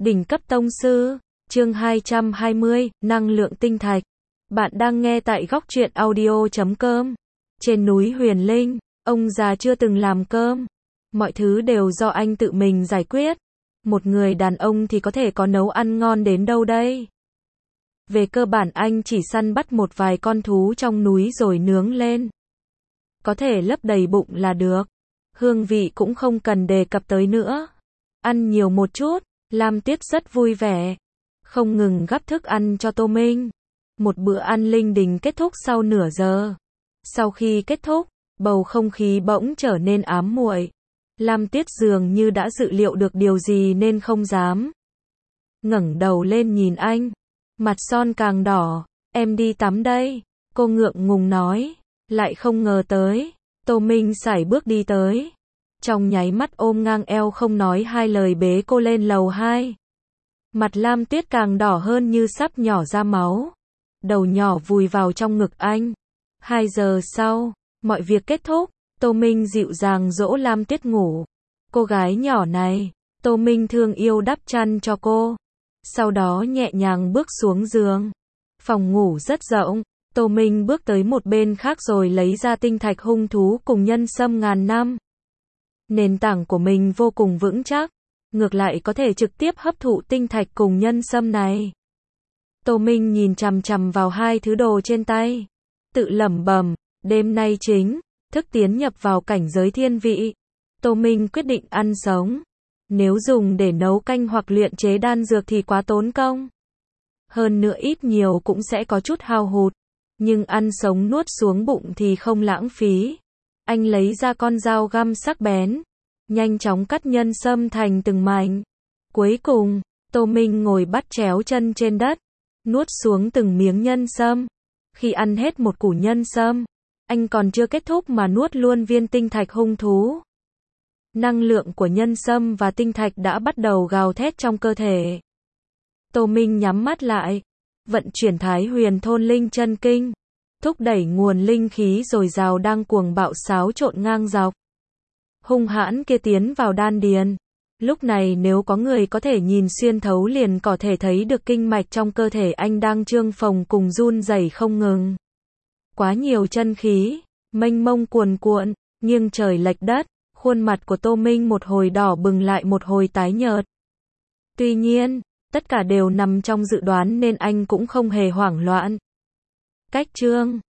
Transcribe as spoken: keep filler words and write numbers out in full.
Đỉnh cấp tông sư, chương hai trăm hai mươi, năng lượng tinh thạch. Bạn đang nghe tại góc truyện audio chấm com. Trên núi Huyền Linh, ông già chưa từng làm cơm. Mọi thứ đều do anh tự mình giải quyết. Một người đàn ông thì có thể có nấu ăn ngon đến đâu đây? Về cơ bản anh chỉ săn bắt một vài con thú trong núi rồi nướng lên. Có thể lấp đầy bụng là được. Hương vị cũng không cần đề cập tới nữa. Ăn nhiều một chút, Lam Tuyết rất vui vẻ. Không ngừng gắp thức ăn cho Tô Minh. Một bữa ăn linh đình kết thúc sau nửa giờ. Sau khi kết thúc, bầu không khí bỗng trở nên ám muội. Lam Tuyết dường như đã dự liệu được điều gì nên không dám ngẩng đầu lên nhìn anh. Mặt son càng đỏ, em đi tắm đây. Cô ngượng ngùng nói, lại không ngờ tới. Tô Minh sải bước đi tới. Trong nháy mắt ôm ngang eo không nói hai lời bế cô lên lầu hai. Mặt Lam Tuyết càng đỏ hơn như sắp nhỏ ra máu. Đầu nhỏ vùi vào trong ngực anh. Hai giờ sau, mọi việc kết thúc. Tô Minh dịu dàng dỗ Lam Tuyết ngủ. Cô gái nhỏ này, Tô Minh thương yêu đắp chăn cho cô. Sau đó nhẹ nhàng bước xuống giường. Phòng ngủ rất rộng. Tô Minh bước tới một bên khác rồi lấy ra tinh thạch hung thú cùng nhân sâm ngàn năm. Nền tảng của mình vô cùng vững chắc. Ngược lại có thể trực tiếp hấp thụ tinh thạch cùng nhân sâm này. Tô Minh nhìn chằm chằm vào hai thứ đồ trên tay. Tự lẩm bẩm, đêm nay chính thức tiến nhập vào cảnh giới thiên vị. Tô Minh quyết định ăn sống. Nếu dùng để nấu canh hoặc luyện chế đan dược thì quá tốn công. Hơn nữa ít nhiều cũng sẽ có chút hao hụt. Nhưng ăn sống nuốt xuống bụng thì không lãng phí. Anh lấy ra con dao găm sắc bén. Nhanh chóng cắt nhân sâm thành từng mảnh. Cuối cùng, Tô Minh ngồi bắt chéo chân trên đất. Nuốt xuống từng miếng nhân sâm. Khi ăn hết một củ nhân sâm, anh còn chưa kết thúc mà nuốt luôn viên tinh thạch hung thú. Năng lượng của nhân sâm và tinh thạch đã bắt đầu gào thét trong cơ thể. Tô Minh nhắm mắt lại. Vận chuyển Thái Huyền Thôn Linh Chân Kinh. Thúc đẩy nguồn linh khí dồi dào đang cuồng bạo xáo trộn ngang dọc. Hung hãn kia tiến vào đan điền. Lúc này nếu có người có thể nhìn xuyên thấu liền có thể thấy được kinh mạch trong cơ thể anh đang trương phồng cùng run rẩy không ngừng. Quá nhiều chân khí, mênh mông cuồn cuộn, nghiêng trời lệch đất, khuôn mặt của Tô Minh một hồi đỏ bừng lại một hồi tái nhợt. Tuy nhiên, tất cả đều nằm trong dự đoán nên anh cũng không hề hoảng loạn. Cách chương